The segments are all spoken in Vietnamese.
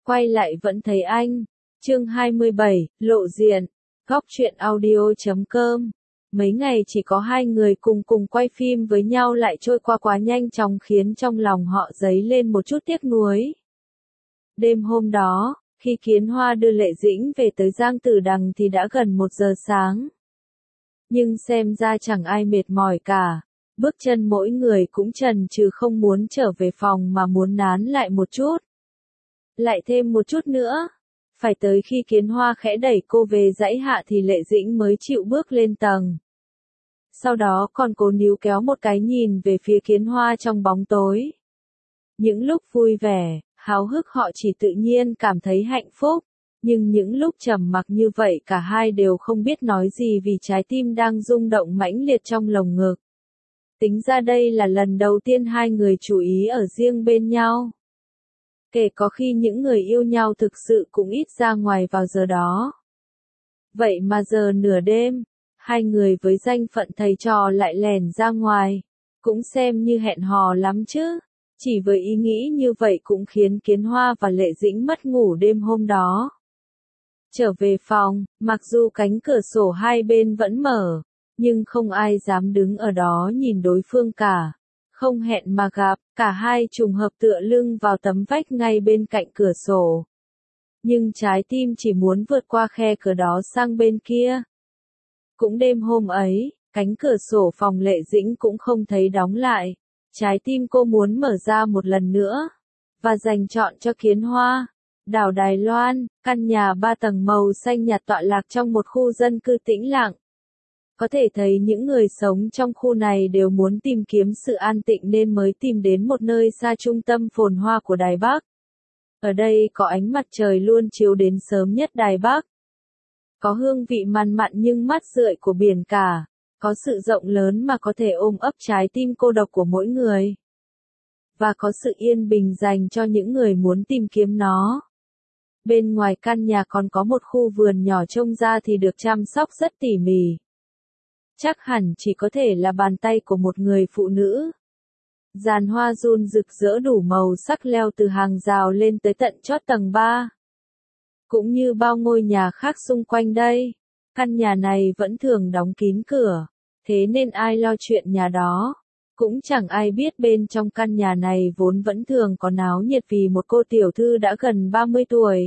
Quay lại vẫn thấy anh. Chương 27, lộ diện. Góc truyện audio.com. Mấy ngày chỉ có hai người cùng quay phim với nhau lại trôi qua quá nhanh chóng khiến trong lòng họ dấy lên một chút tiếc nuối. Đêm hôm đó, khi Kiến Hoa đưa Lệ Dĩnh về tới Giang Tử Đằng thì đã gần 1 giờ sáng. Nhưng xem ra chẳng ai mệt mỏi cả. Bước chân mỗi người cũng chần chừ không muốn trở về phòng mà muốn nán lại một chút. Lại thêm một chút nữa. Phải tới khi Kiến Hoa khẽ đẩy cô về dãy hạ thì Lệ Dĩnh mới chịu bước lên tầng. Sau đó còn cố níu kéo một cái nhìn về phía Kiến Hoa trong bóng tối. Những lúc vui vẻ, háo hức họ chỉ tự nhiên cảm thấy hạnh phúc. Nhưng những lúc trầm mặc như vậy cả hai đều không biết nói gì vì trái tim đang rung động mãnh liệt trong lồng ngực. Tính ra đây là lần đầu tiên hai người chú ý ở riêng bên nhau. Kể có khi những người yêu nhau thực sự cũng ít ra ngoài vào giờ đó. Vậy mà giờ nửa đêm, hai người với danh phận thầy trò lại lẻn ra ngoài. Cũng xem như hẹn hò lắm chứ. Chỉ với ý nghĩ như vậy cũng khiến Kiến Hoa và Lệ Dĩnh mất ngủ đêm hôm đó. Trở về phòng, mặc dù cánh cửa sổ hai bên vẫn mở, nhưng không ai dám đứng ở đó nhìn đối phương cả. Không hẹn mà gặp, cả hai trùng hợp tựa lưng vào tấm vách ngay bên cạnh cửa sổ. Nhưng trái tim chỉ muốn vượt qua khe cửa đó sang bên kia. Cũng đêm hôm ấy, cánh cửa sổ phòng Lệ Dĩnh cũng không thấy đóng lại. Trái tim cô muốn mở ra một lần nữa, và dành chọn cho Kiến Hoa. Đảo Đài Loan, căn nhà 3 tầng màu xanh nhạt tọa lạc trong một khu dân cư tĩnh lặng. Có thể thấy những người sống trong khu này đều muốn tìm kiếm sự an tịnh nên mới tìm đến một nơi xa trung tâm phồn hoa của Đài Bắc. Ở đây có ánh mặt trời luôn chiếu đến sớm nhất Đài Bắc. Có hương vị mặn mặn nhưng mát rượi của biển cả. Có sự rộng lớn mà có thể ôm ấp trái tim cô độc của mỗi người. Và có sự yên bình dành cho những người muốn tìm kiếm nó. Bên ngoài căn nhà còn có một khu vườn nhỏ trông ra thì được chăm sóc rất tỉ mỉ. Chắc hẳn chỉ có thể là bàn tay của một người phụ nữ. Giàn hoa giun rực rỡ đủ màu sắc leo từ hàng rào lên tới tận chót tầng 3. Cũng như bao ngôi nhà khác xung quanh đây, căn nhà này vẫn thường đóng kín cửa, thế nên ai lo chuyện nhà đó. Cũng chẳng ai biết bên trong căn nhà này vốn vẫn thường có náo nhiệt vì một cô tiểu thư đã gần 30 tuổi.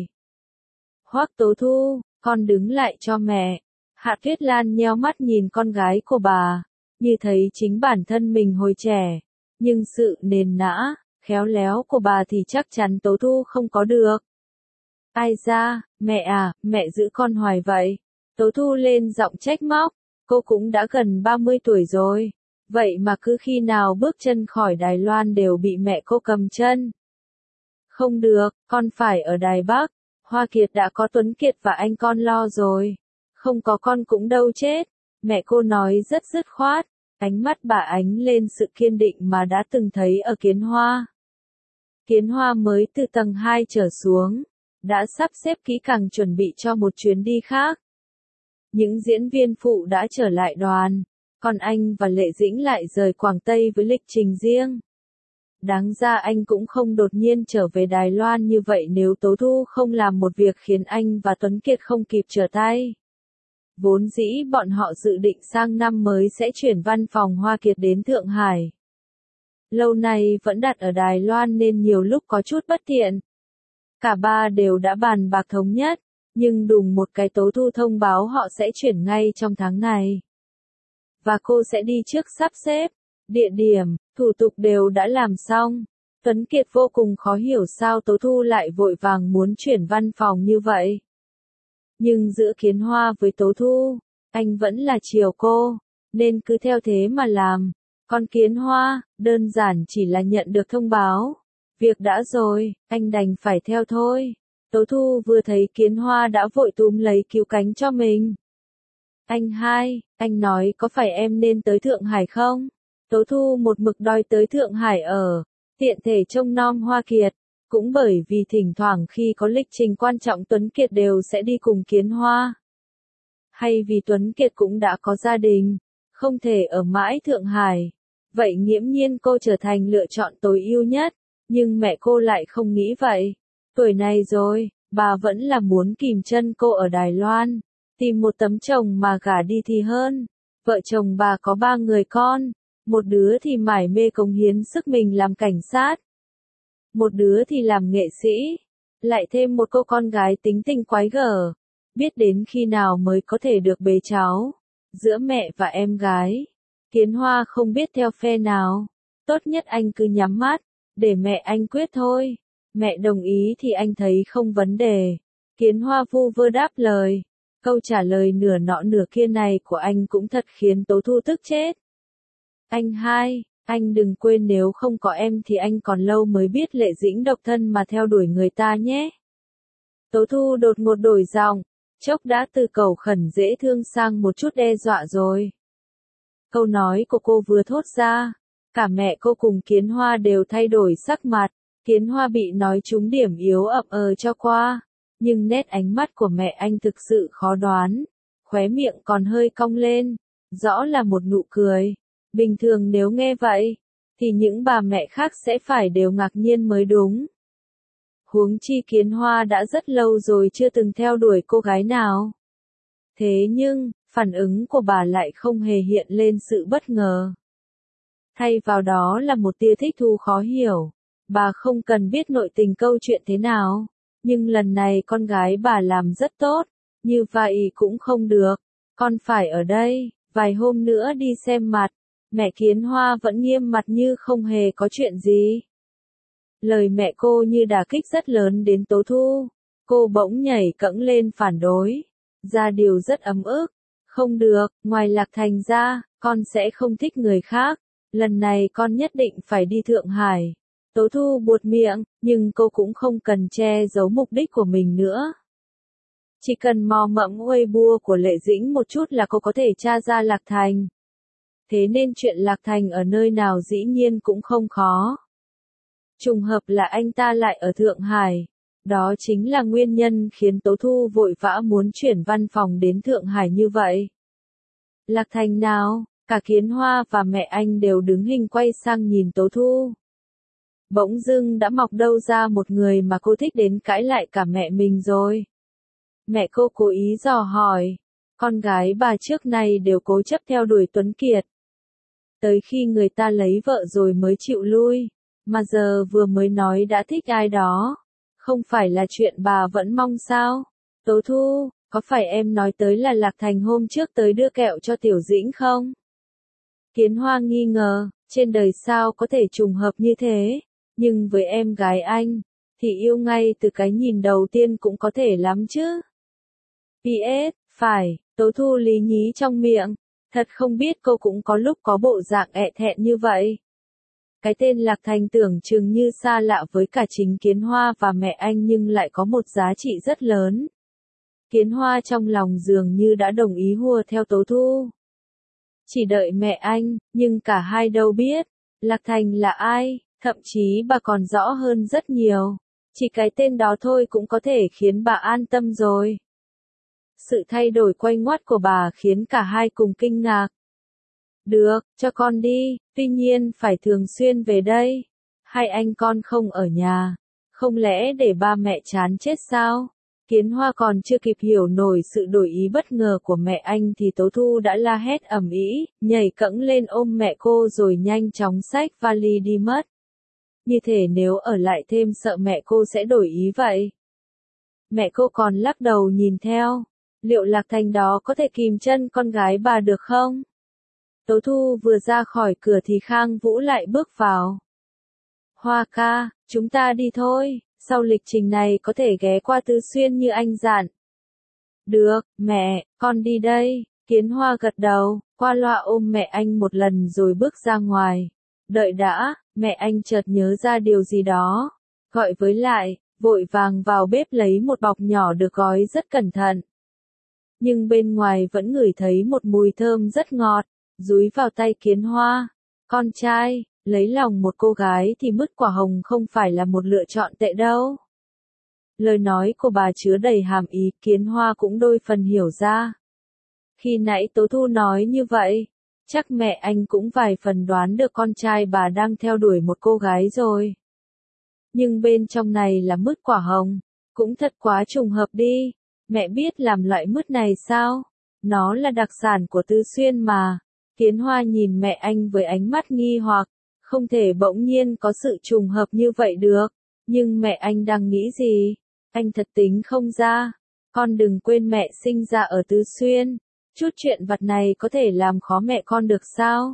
Hoắc Tố Thu, con đứng lại cho mẹ. Hạ Tuyết Lan nheo mắt nhìn con gái của bà, như thấy chính bản thân mình hồi trẻ. Nhưng sự nền nã, khéo léo của bà thì chắc chắn Tố Thu không có được. Ai ra, mẹ à, mẹ giữ con hoài vậy. Tố Thu lên giọng trách móc, cô cũng đã gần 30 tuổi rồi. Vậy mà cứ khi nào bước chân khỏi Đài Loan đều bị mẹ cô cầm chân. Không được, con phải ở Đài Bắc. Hoa Kiệt đã có Tuấn Kiệt và anh con lo rồi. Không có con cũng đâu chết. Mẹ cô nói rất dứt khoát. Ánh mắt bà ánh lên sự kiên định mà đã từng thấy ở Kiến Hoa. Kiến Hoa mới từ tầng 2 trở xuống. Đã sắp xếp kỹ càng chuẩn bị cho một chuyến đi khác. Những diễn viên phụ đã trở lại đoàn. Còn anh và Lệ Dĩnh lại rời Quảng Tây với lịch trình riêng. Đáng ra anh cũng không đột nhiên trở về Đài Loan như vậy nếu Tố Thu không làm một việc khiến anh và Tuấn Kiệt không kịp trở tay. Vốn dĩ bọn họ dự định sang năm mới sẽ chuyển văn phòng Hoa Kiệt đến Thượng Hải. Lâu nay vẫn đặt ở Đài Loan nên nhiều lúc có chút bất tiện. Cả ba đều đã bàn bạc thống nhất, nhưng đùng một cái Tố Thu thông báo họ sẽ chuyển ngay trong tháng này. Và cô sẽ đi trước sắp xếp, địa điểm, thủ tục đều đã làm xong. Tuấn Kiệt vô cùng khó hiểu sao Tố Thu lại vội vàng muốn chuyển văn phòng như vậy. Nhưng giữa Kiến Hoa với Tố Thu, anh vẫn là chiều cô, nên cứ theo thế mà làm. Còn Kiến Hoa, đơn giản chỉ là nhận được thông báo. Việc đã rồi, anh đành phải theo thôi. Tố Thu vừa thấy Kiến Hoa đã vội túm lấy cứu cánh cho mình. Anh hai, anh nói có phải em nên tới Thượng Hải không? Tố Thu một mực đòi tới Thượng Hải ở, tiện thể trông nom Hoa Kiệt. Cũng bởi vì thỉnh thoảng khi có lịch trình quan trọng Tuấn Kiệt đều sẽ đi cùng Kiến Hoa. Hay vì Tuấn Kiệt cũng đã có gia đình, không thể ở mãi Thượng Hải. Vậy nghiễm nhiên cô trở thành lựa chọn tối ưu nhất, nhưng mẹ cô lại không nghĩ vậy. Tuổi này rồi, bà vẫn là muốn kìm chân cô ở Đài Loan, tìm một tấm chồng mà gả đi thì hơn. Vợ chồng bà có 3 người con, một đứa thì mải mê cống hiến sức mình làm cảnh sát, một đứa thì làm nghệ sĩ, lại thêm một cô con gái tính tình quái gở, biết đến khi nào mới có thể được bế cháu. Giữa mẹ và em gái, Kiến Hoa không biết theo phe nào, tốt nhất anh cứ nhắm mắt, để mẹ anh quyết thôi. Mẹ đồng ý thì anh thấy không vấn đề. Kiến Hoa vu vơ đáp lời. Câu trả lời nửa nọ nửa kia này của anh cũng thật khiến Tố Thu tức chết. Anh hai, anh đừng quên nếu không có em thì anh còn lâu mới biết Lệ Dĩnh độc thân mà theo đuổi người ta nhé. Tố Thu đột ngột đổi giọng, chốc đã từ cầu khẩn dễ thương sang một chút đe dọa rồi. Câu nói của cô vừa thốt ra, cả mẹ cô cùng Kiến Hoa đều thay đổi sắc mặt. Kiến Hoa bị nói trúng điểm yếu ậm cho qua, nhưng nét ánh mắt của mẹ anh thực sự khó đoán, khóe miệng còn hơi cong lên, rõ là một nụ cười. Bình thường nếu nghe vậy, thì những bà mẹ khác sẽ phải đều ngạc nhiên mới đúng. Huống chi Kiến Hoa đã rất lâu rồi chưa từng theo đuổi cô gái nào. Thế nhưng, phản ứng của bà lại không hề hiện lên sự bất ngờ. Thay vào đó là một tia thích thú khó hiểu. Bà không cần biết nội tình câu chuyện thế nào, nhưng lần này con gái bà làm rất tốt, như vậy cũng không được, con phải ở đây, vài hôm nữa đi xem mặt. Mẹ Kiến Hoa vẫn nghiêm mặt như không hề có chuyện gì. Lời mẹ cô như đả kích rất lớn đến Tố Thu, cô bỗng nhảy cẫng lên phản đối, ra điều rất ấm ức. Không được, ngoài Lạc Thành ra, con sẽ không thích người khác, lần này con nhất định phải đi Thượng Hải. Tố Thu buột miệng, nhưng cô cũng không cần che giấu mục đích của mình nữa. Chỉ cần mò mẫm Weibo của Lệ Dĩnh một chút là cô có thể tra ra Lạc Thành. Thế nên chuyện Lạc Thành ở nơi nào dĩ nhiên cũng không khó. Trùng hợp là anh ta lại ở Thượng Hải. Đó chính là nguyên nhân khiến Tố Thu vội vã muốn chuyển văn phòng đến Thượng Hải như vậy. Lạc Thành nào? Cả Kiến Hoa và mẹ anh đều đứng hình quay sang nhìn Tố Thu. Bỗng dưng đã mọc đâu ra một người mà cô thích đến cãi lại cả mẹ mình rồi. Mẹ cô cố ý dò hỏi. Con gái bà trước này đều cố chấp theo đuổi Tuấn Kiệt. Tới khi người ta lấy vợ rồi mới chịu lui. Mà giờ vừa mới nói đã thích ai đó. Không phải là chuyện bà vẫn mong sao? Tố Thu, có phải em nói tới là Lạc Thành hôm trước tới đưa kẹo cho Tiểu Dĩnh không? Kiến Hoa nghi ngờ, trên đời sao có thể trùng hợp như thế? Nhưng với em gái anh, thì yêu ngay từ cái nhìn đầu tiên cũng có thể lắm chứ. PS, phải, Tố Thu lý nhí trong miệng, thật không biết cô cũng có lúc có bộ dạng ẹ thẹn như vậy. Cái tên Lạc Thành tưởng chừng như xa lạ với cả chính Kiến Hoa và mẹ anh nhưng lại có một giá trị rất lớn. Kiến Hoa trong lòng dường như đã đồng ý hùa theo Tố Thu. Chỉ đợi mẹ anh, nhưng cả hai đâu biết, Lạc Thành là ai, thậm chí bà còn rõ hơn rất nhiều. Chỉ cái tên đó thôi cũng có thể khiến bà an tâm rồi. Sự thay đổi quay ngoắt của bà khiến cả hai cùng kinh ngạc. Được, cho con đi, tuy nhiên phải thường xuyên về đây. Hai anh con không ở nhà, không lẽ để ba mẹ chán chết sao? Kiến Hoa còn chưa kịp hiểu nổi sự đổi ý bất ngờ của mẹ anh thì Tố Thu đã la hét ầm ĩ, nhảy cẫng lên ôm mẹ cô rồi nhanh chóng xách vali đi mất. Như thể nếu ở lại thêm sợ mẹ cô sẽ đổi ý vậy. Mẹ cô còn lắc đầu nhìn theo, liệu Lạc Thành đó có thể kìm chân con gái bà được không? Tố Thu vừa ra khỏi cửa thì Khang Vũ lại bước vào. Hoa ca, chúng ta đi thôi, sau lịch trình này có thể ghé qua Tứ Xuyên như anh dặn. Được, mẹ, con đi đây. Kiến Hoa gật đầu, qua loa ôm mẹ anh một lần rồi bước ra ngoài. Đợi đã, mẹ anh chợt nhớ ra điều gì đó. Gọi với lại, vội vàng vào bếp lấy một bọc nhỏ được gói rất cẩn thận. Nhưng bên ngoài vẫn ngửi thấy một mùi thơm rất ngọt, dúi vào tay Kiến Hoa. Con trai, lấy lòng một cô gái thì mứt quả hồng không phải là một lựa chọn tệ đâu. Lời nói của bà chứa đầy hàm ý, Kiến Hoa cũng đôi phần hiểu ra. Khi nãy Tố Thu nói như vậy, chắc mẹ anh cũng vài phần đoán được con trai bà đang theo đuổi một cô gái rồi. nhưng bên trong này là mứt quả hồng. Cũng thật quá trùng hợp đi. Mẹ biết làm loại mứt này sao? Nó là đặc sản của Tứ Xuyên mà. Kiến Hoa nhìn mẹ anh với ánh mắt nghi hoặc, không thể bỗng nhiên có sự trùng hợp như vậy được. Nhưng mẹ anh đang nghĩ gì? Anh thật tính không ra. Con đừng quên mẹ sinh ra ở Tứ Xuyên. Chút chuyện vặt này có thể làm khó mẹ con được sao?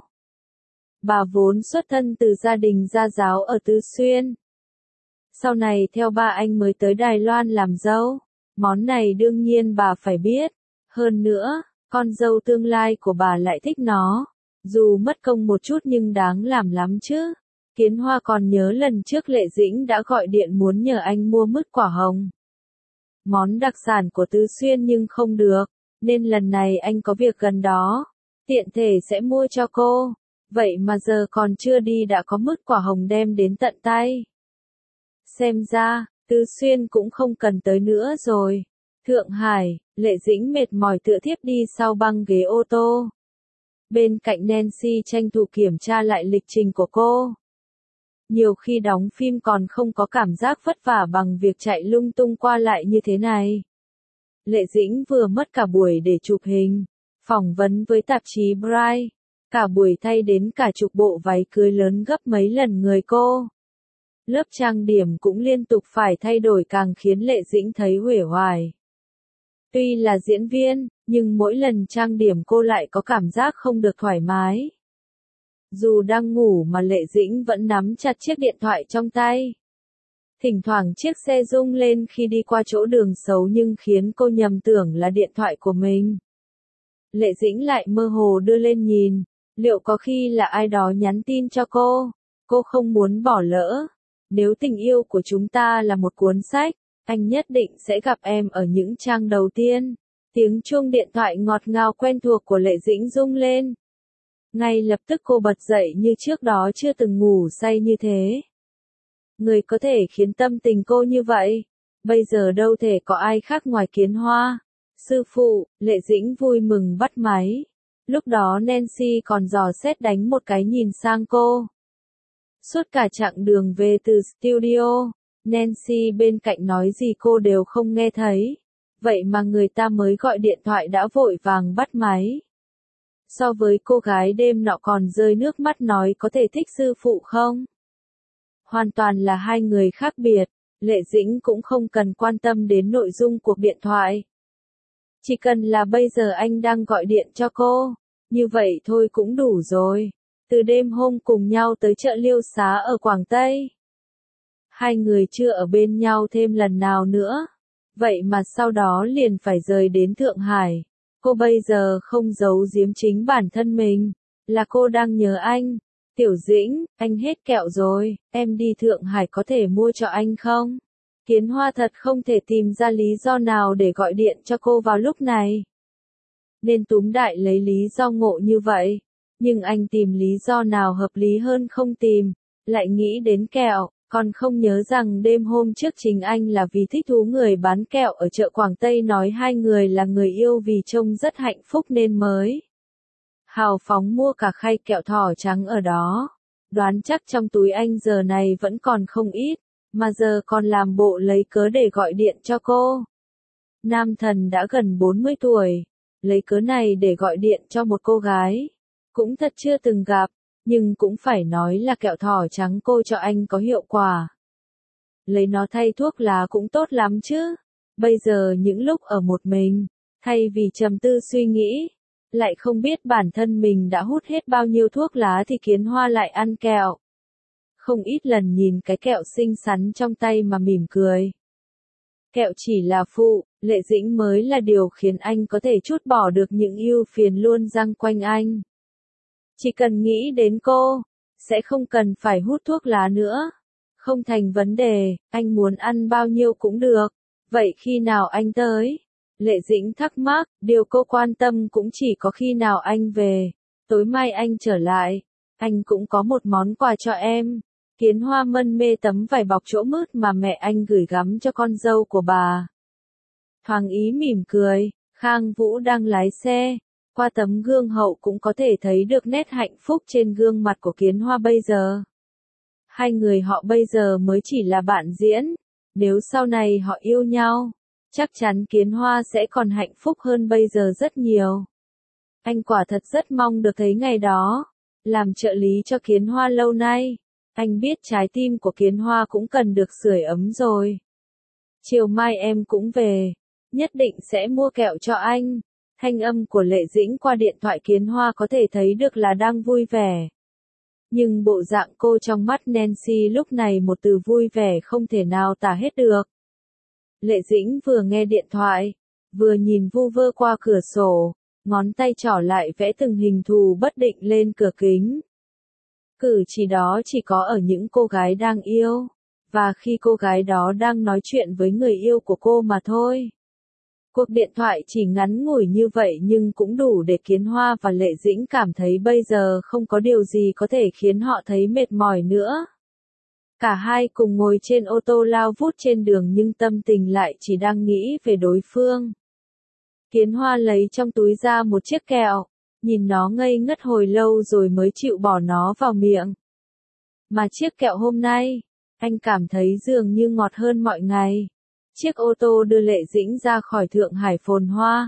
Bà vốn xuất thân từ gia đình gia giáo ở Tứ Xuyên. Sau này theo ba anh mới tới Đài Loan làm dâu. Món này đương nhiên bà phải biết. Hơn nữa, con dâu tương lai của bà lại thích nó. Dù mất công một chút nhưng đáng làm lắm chứ. Kiến Hoa còn nhớ lần trước Lệ Dĩnh đã gọi điện muốn nhờ anh mua mứt quả hồng. Món đặc sản của Tứ Xuyên nhưng không được, nên lần này anh có việc gần đó. Tiện thể sẽ mua cho cô. Vậy mà giờ còn chưa đi đã có mứt quả hồng đem đến tận tay. Xem ra, Tứ Xuyên cũng không cần tới nữa rồi. Thượng Hải, Lệ Dĩnh mệt mỏi tựa thiếp đi sau băng ghế ô tô. Bên cạnh Nancy tranh thủ kiểm tra lại lịch trình của cô. Nhiều khi đóng phim còn không có cảm giác vất vả bằng việc chạy lung tung qua lại như thế này. Lệ Dĩnh vừa mất cả buổi để chụp hình, phỏng vấn với tạp chí Bright, cả buổi thay đến cả chục bộ váy cưới lớn gấp mấy lần người cô. Lớp trang điểm cũng liên tục phải thay đổi càng khiến Lệ Dĩnh thấy uể oải. Tuy là diễn viên, nhưng mỗi lần trang điểm cô lại có cảm giác không được thoải mái. Dù đang ngủ mà Lệ Dĩnh vẫn nắm chặt chiếc điện thoại trong tay. Thỉnh thoảng chiếc xe rung lên khi đi qua chỗ đường xấu nhưng khiến cô nhầm tưởng là điện thoại của mình. Lệ Dĩnh lại mơ hồ đưa lên nhìn, liệu có khi là ai đó nhắn tin cho cô? Cô không muốn bỏ lỡ. Nếu tình yêu của chúng ta là một cuốn sách, anh nhất định sẽ gặp em ở những trang đầu tiên. Tiếng chuông điện thoại ngọt ngào quen thuộc của Lệ Dĩnh rung lên. Ngay lập tức cô bật dậy như trước đó chưa từng ngủ say như thế. Người có thể khiến tâm tình cô như vậy, bây giờ đâu thể có ai khác ngoài Kiến Hoa. Sư phụ, Lệ Dĩnh vui mừng bắt máy. Lúc đó Nancy còn dò xét đánh một cái nhìn sang cô. Suốt cả chặng đường về từ studio, Nancy bên cạnh nói gì cô đều không nghe thấy. Vậy mà người ta mới gọi điện thoại đã vội vàng bắt máy. So với cô gái đêm nọ còn rơi nước mắt nói có thể thích sư phụ không? Hoàn toàn là hai người khác biệt, Lệ Dĩnh cũng không cần quan tâm đến nội dung cuộc điện thoại. Chỉ cần là bây giờ anh đang gọi điện cho cô, như vậy thôi cũng đủ rồi. Từ đêm hôm cùng nhau tới chợ Liêu Xá ở Quảng Tây. Hai người chưa ở bên nhau thêm lần nào nữa. Vậy mà sau đó liền phải rời đến Thượng Hải. Cô bây giờ không giấu giếm chính bản thân mình, là cô đang nhớ anh. Tiểu Dĩnh, anh hết kẹo rồi, em đi Thượng Hải có thể mua cho anh không? Kiến Hoa thật không thể tìm ra lý do nào để gọi điện cho cô vào lúc này. Nên túm đại lấy lý do ngộ như vậy. Nhưng anh tìm lý do nào hợp lý hơn không tìm, lại nghĩ đến kẹo. Còn không nhớ rằng đêm hôm trước chính anh là vì thích thú người bán kẹo ở chợ Quảng Tây nói hai người là người yêu vì trông rất hạnh phúc nên mới hào phóng mua cả khay kẹo thỏ trắng ở đó. Đoán chắc trong túi anh giờ này vẫn còn không ít, mà giờ còn làm bộ lấy cớ để gọi điện cho cô. Nam thần đã gần 40 tuổi, lấy cớ này để gọi điện cho một cô gái, cũng thật chưa từng gặp. Nhưng cũng phải nói là kẹo thỏ trắng cô cho anh có hiệu quả. Lấy nó thay thuốc lá cũng tốt lắm chứ. Bây giờ những lúc ở một mình, thay vì trầm tư suy nghĩ, lại không biết bản thân mình đã hút hết bao nhiêu thuốc lá thì Kiến Hoa lại ăn kẹo. Không ít lần nhìn cái kẹo xinh xắn trong tay mà mỉm cười. Kẹo chỉ là phụ, Lệ Dĩnh mới là điều khiến anh có thể trút bỏ được những ưu phiền luôn giăng quanh anh. Chỉ cần nghĩ đến cô, sẽ không cần phải hút thuốc lá nữa. Không thành vấn đề, anh muốn ăn bao nhiêu cũng được. Vậy khi nào anh tới? Lệ Dĩnh thắc mắc, điều cô quan tâm cũng chỉ có khi nào anh về. Tối mai anh trở lại, anh cũng có một món quà cho em. Kiến Hoa mân mê tấm vải bọc chỗ mứt mà mẹ anh gửi gắm cho con dâu của bà. Thoáng ý mỉm cười, Khang Vũ đang lái xe. Qua tấm gương hậu cũng có thể thấy được nét hạnh phúc trên gương mặt của Kiến Hoa bây giờ. Hai người họ bây giờ mới chỉ là bạn diễn. Nếu sau này họ yêu nhau, chắc chắn Kiến Hoa sẽ còn hạnh phúc hơn bây giờ rất nhiều. Anh quả thật rất mong được thấy ngày đó. Làm trợ lý cho Kiến Hoa lâu nay, anh biết trái tim của Kiến Hoa cũng cần được sưởi ấm rồi. Chiều mai em cũng về, nhất định sẽ mua kẹo cho anh. Thanh âm của Lệ Dĩnh qua điện thoại Kiến Hoa có thể thấy được là đang vui vẻ. Nhưng bộ dạng cô trong mắt Nancy lúc này một từ vui vẻ không thể nào tả hết được. Lệ Dĩnh vừa nghe điện thoại, vừa nhìn vu vơ qua cửa sổ, ngón tay trỏ lại vẽ từng hình thù bất định lên cửa kính. Cử chỉ đó chỉ có ở những cô gái đang yêu, và khi cô gái đó đang nói chuyện với người yêu của cô mà thôi. Cuộc điện thoại chỉ ngắn ngủi như vậy nhưng cũng đủ để Kiến Hoa và Lệ Dĩnh cảm thấy bây giờ không có điều gì có thể khiến họ thấy mệt mỏi nữa. Cả hai cùng ngồi trên ô tô lao vút trên đường nhưng tâm tình lại chỉ đang nghĩ về đối phương. Kiến Hoa lấy trong túi ra một chiếc kẹo, nhìn nó ngây ngất hồi lâu rồi mới chịu bỏ nó vào miệng. Mà chiếc kẹo hôm nay, anh cảm thấy dường như ngọt hơn mọi ngày. Chiếc ô tô đưa Lệ Dĩnh ra khỏi Thượng Hải phồn hoa.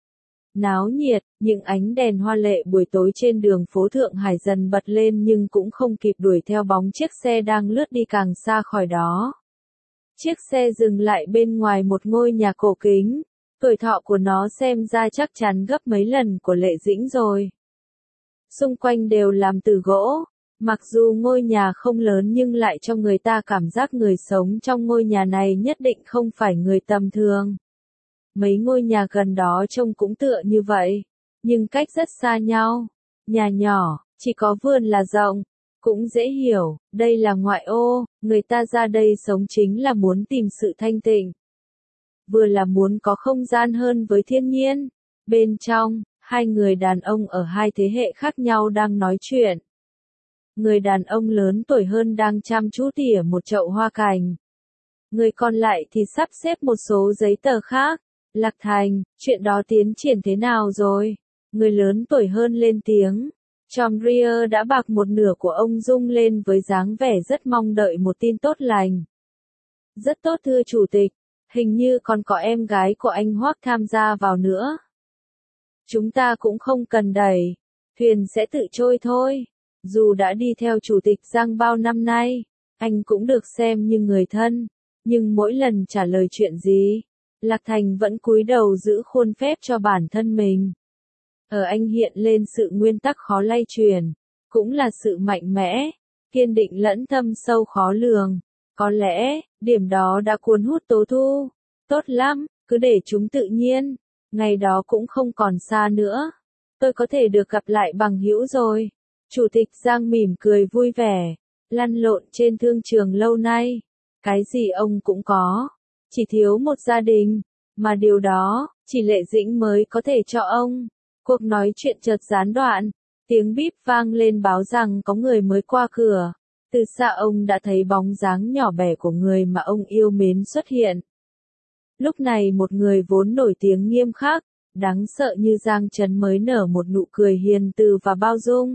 Náo nhiệt, những ánh đèn hoa lệ buổi tối trên đường phố Thượng Hải dần bật lên nhưng cũng không kịp đuổi theo bóng chiếc xe đang lướt đi càng xa khỏi đó. Chiếc xe dừng lại bên ngoài một ngôi nhà cổ kính, tuổi thọ của nó xem ra chắc chắn gấp mấy lần của Lệ Dĩnh rồi. Xung quanh đều làm từ gỗ. Mặc dù ngôi nhà không lớn nhưng lại cho người ta cảm giác người sống trong ngôi nhà này nhất định không phải người tầm thường. Mấy ngôi nhà gần đó trông cũng tựa như vậy, nhưng cách rất xa nhau. Nhà nhỏ, chỉ có vườn là rộng. Cũng dễ hiểu, đây là ngoại ô, người ta ra đây sống chính là muốn tìm sự thanh tịnh. Vừa là muốn có không gian hơn với thiên nhiên. Bên trong, hai người đàn ông ở hai thế hệ khác nhau đang nói chuyện. Người đàn ông lớn tuổi hơn đang chăm chú tỉa một chậu hoa cành. Người còn lại thì sắp xếp một số giấy tờ khác. Lạc Thành, chuyện đó tiến triển thế nào rồi? Người lớn tuổi hơn lên tiếng. Tom Ria đã bạc một nửa của ông rung lên với dáng vẻ rất mong đợi một tin tốt lành. Rất tốt thưa chủ tịch, hình như còn có em gái của anh Hoác tham gia vào nữa. Chúng ta cũng không cần đẩy, thuyền sẽ tự trôi thôi. Dù đã đi theo chủ tịch Giang bao năm nay, anh cũng được xem như người thân, nhưng mỗi lần trả lời chuyện gì, Lạc Thành vẫn cúi đầu giữ khuôn phép cho bản thân mình. Ở anh hiện lên sự nguyên tắc khó lay chuyển, cũng là sự mạnh mẽ, kiên định lẫn thâm sâu khó lường. Có lẽ, điểm đó đã cuốn hút Tố Thu. Tốt lắm, cứ để chúng tự nhiên, ngày đó cũng không còn xa nữa. Tôi có thể được gặp lại bằng hữu rồi. Chủ tịch Giang mỉm cười vui vẻ, lăn lộn trên thương trường lâu nay. Cái gì ông cũng có, chỉ thiếu một gia đình, mà điều đó, chỉ Lệ Dĩnh mới có thể cho ông. Cuộc nói chuyện chợt gián đoạn, tiếng bíp vang lên báo rằng có người mới qua cửa. Từ xa ông đã thấy bóng dáng nhỏ bé của người mà ông yêu mến xuất hiện. Lúc này một người vốn nổi tiếng nghiêm khắc, đáng sợ như Giang Trấn mới nở một nụ cười hiền từ và bao dung.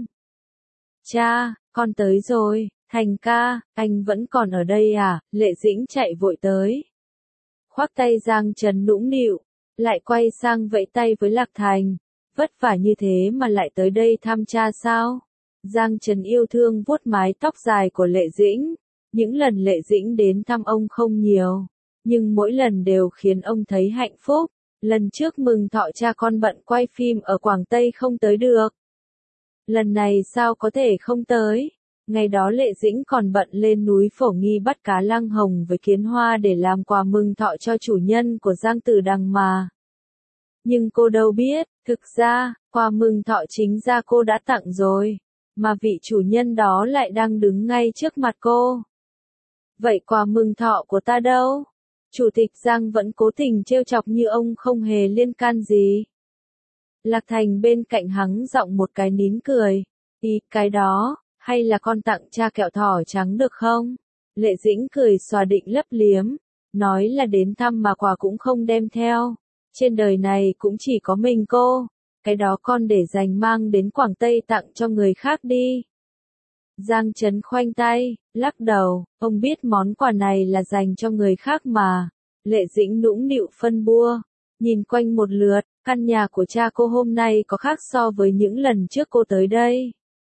Cha, con tới rồi, Thành ca, anh vẫn còn ở đây à? Lệ Dĩnh chạy vội tới. Khoác tay Giang Trấn nũng nịu, lại quay sang vẫy tay với Lạc Thành. Vất vả như thế mà lại tới đây thăm cha sao? Giang Trấn yêu thương vuốt mái tóc dài của Lệ Dĩnh. Những lần Lệ Dĩnh đến thăm ông không nhiều, nhưng mỗi lần đều khiến ông thấy hạnh phúc. Lần trước mừng thọ cha con bận quay phim ở Quảng Tây không tới được. Lần này sao có thể không tới? Ngày đó Lệ Dĩnh còn bận lên núi Phổ Nghi bắt cá lăng hồng với Kiến Hoa để làm quà mừng thọ cho chủ nhân của Giang Tử Đằng mà. Nhưng cô đâu biết, thực ra, quà mừng thọ chính ra cô đã tặng rồi, mà vị chủ nhân đó lại đang đứng ngay trước mặt cô. Vậy quà mừng thọ của ta đâu? Chủ tịch Giang vẫn cố tình trêu chọc như ông không hề liên can gì. Lạc Thành bên cạnh hắng giọng một cái nín cười. Ý, cái đó, hay là con tặng cha kẹo thỏ trắng được không? Lệ Dĩnh cười xòa định lấp liếm, nói là đến thăm mà quà cũng không đem theo. Trên đời này cũng chỉ có mình cô, cái đó con để dành mang đến Quảng Tây tặng cho người khác đi. Giang Trấn khoanh tay, Lắc đầu, ông biết món quà này là dành cho người khác mà. Lệ Dĩnh nũng nịu phân bua, nhìn quanh một lượt, căn nhà của cha cô hôm nay có khác so với những lần trước cô tới đây.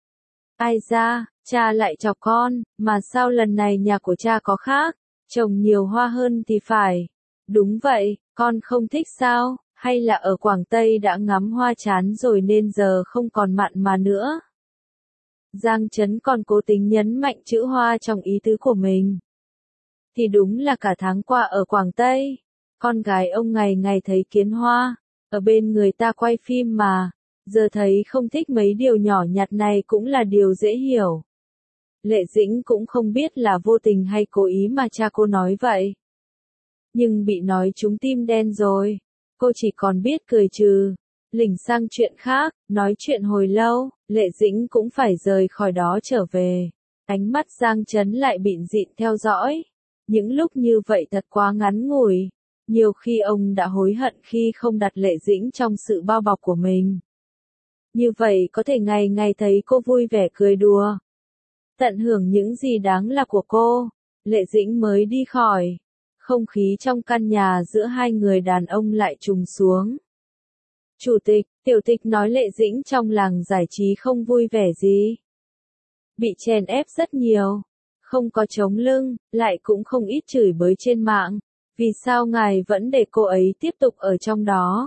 Ai da, cha lại chọc con, mà sao lần này nhà của cha có khác, trồng nhiều hoa hơn thì phải. Đúng vậy, con không thích sao, hay là ở Quảng Tây đã ngắm hoa chán rồi nên giờ không còn mặn mà nữa. Giang Chấn còn cố tính nhấn mạnh chữ hoa trong ý tứ của mình. Thì đúng là cả tháng qua ở Quảng Tây, con gái ông ngày ngày thấy kiến hoa, ở bên người ta quay phim mà, giờ thấy không thích mấy điều nhỏ nhặt này cũng là điều dễ hiểu. Lệ Dĩnh cũng không biết là vô tình hay cố ý mà cha cô nói vậy. Nhưng bị nói trúng tim đen rồi, cô chỉ còn biết cười trừ, lỉnh sang chuyện khác, nói chuyện hồi lâu, Lệ Dĩnh cũng phải rời khỏi đó trở về. Ánh mắt Giang Chấn lại bịn dịn theo dõi. Những lúc như vậy thật quá ngắn ngủi. Nhiều khi ông đã hối hận khi không đặt Lệ Dĩnh trong sự bao bọc của mình. Như vậy có thể ngày ngày thấy cô vui vẻ cười đùa. Tận hưởng những gì đáng là của cô. Lệ Dĩnh mới đi khỏi. Không khí trong căn nhà giữa hai người đàn ông lại trùng xuống. Chủ tịch, tiểu tịch nói Lệ Dĩnh trong làng giải trí không vui vẻ gì. Bị chèn ép rất nhiều. Không có chống lưng, lại cũng không ít chửi bới trên mạng. Vì sao ngài vẫn để cô ấy tiếp tục ở trong đó?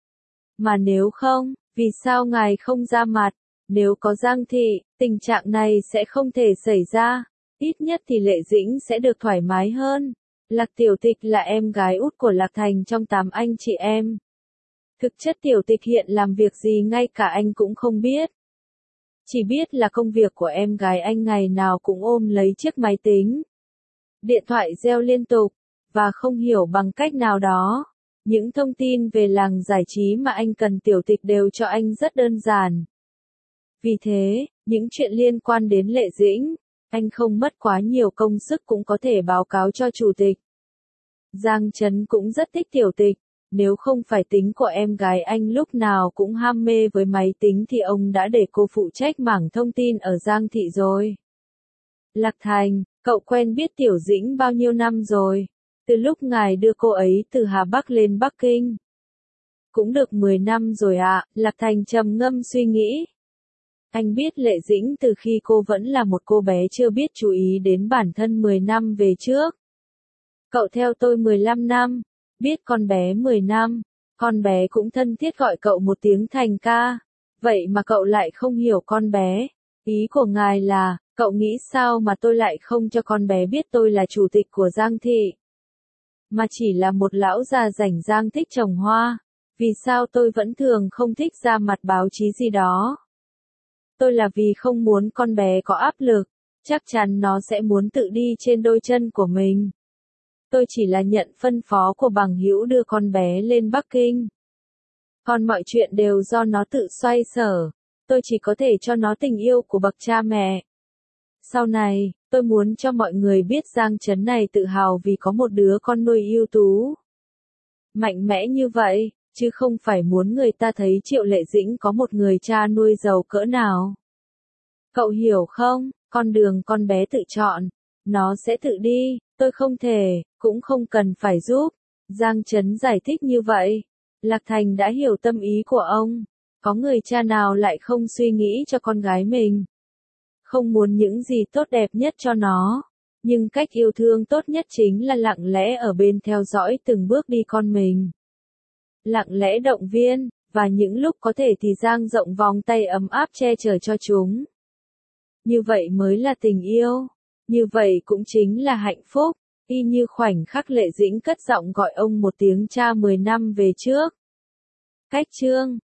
Mà nếu không, vì sao ngài không ra mặt? Nếu có Giang Thị, tình trạng này sẽ không thể xảy ra. Ít nhất thì Lệ Dĩnh sẽ được thoải mái hơn. Lạc Tiểu Tịch là em gái út của Lạc Thành trong 8 anh chị em. Thực chất Tiểu Tịch hiện làm việc gì ngay cả anh cũng không biết. Chỉ biết là công việc của em gái anh ngày nào cũng ôm lấy chiếc máy tính. Điện thoại reo liên tục, và không hiểu bằng cách nào đó. Những thông tin về làng giải trí mà anh cần Tiểu Tịch đều cho anh rất đơn giản. Vì thế, những chuyện liên quan đến Lệ Dĩnh, anh không mất quá nhiều công sức cũng có thể báo cáo cho chủ tịch. Giang Chấn cũng rất thích Tiểu Tịch, nếu không phải tính của em gái anh lúc nào cũng ham mê với máy tính thì ông đã để cô phụ trách mảng thông tin ở Giang Thị rồi. Lạc Thành, cậu quen biết Tiểu Dĩnh bao nhiêu năm rồi? Từ lúc ngài đưa cô ấy từ Hà Bắc lên Bắc Kinh. Cũng được 10 năm rồi ạ, Lạc Thành trầm ngâm suy nghĩ. Anh biết Lệ Dĩnh từ khi cô vẫn là một cô bé chưa biết chú ý đến bản thân 10 năm về trước. Cậu theo tôi 15 năm, biết con bé 10 năm, con bé cũng thân thiết gọi cậu một tiếng Thành ca. Vậy mà cậu lại không hiểu con bé. Ý của ngài là, cậu nghĩ sao mà tôi lại không cho con bé biết tôi là chủ tịch của Giang Thị? Mà chỉ là một lão già rảnh rang thích trồng hoa. Vì sao tôi vẫn thường không thích ra mặt báo chí gì đó? Tôi là vì không muốn con bé có áp lực, chắc chắn nó sẽ muốn tự đi trên đôi chân của mình. Tôi chỉ là nhận phân phó của bằng hữu đưa con bé lên Bắc Kinh. Còn mọi chuyện đều do nó tự xoay sở, tôi chỉ có thể cho nó tình yêu của bậc cha mẹ. Sau này, tôi muốn cho mọi người biết Giang Chấn này tự hào vì có một đứa con nuôi ưu tú. Mạnh mẽ như vậy, chứ không phải muốn người ta thấy Triệu Lệ Dĩnh có một người cha nuôi giàu cỡ nào. Cậu hiểu không, con đường con bé tự chọn, nó sẽ tự đi, tôi không thể, cũng không cần phải giúp. Giang Chấn giải thích như vậy. Lạc Thành đã hiểu tâm ý của ông. Có người cha nào lại không suy nghĩ cho con gái mình. Không muốn những gì tốt đẹp nhất cho nó. Nhưng cách yêu thương tốt nhất chính là lặng lẽ ở bên theo dõi từng bước đi con mình. Lặng lẽ động viên, và những lúc có thể thì dang rộng vòng tay ấm áp che chở cho chúng. Như vậy mới là tình yêu. Như vậy cũng chính là hạnh phúc. Y như khoảnh khắc Lệ Dĩnh cất giọng gọi ông một tiếng cha 10 năm về trước. Cách chương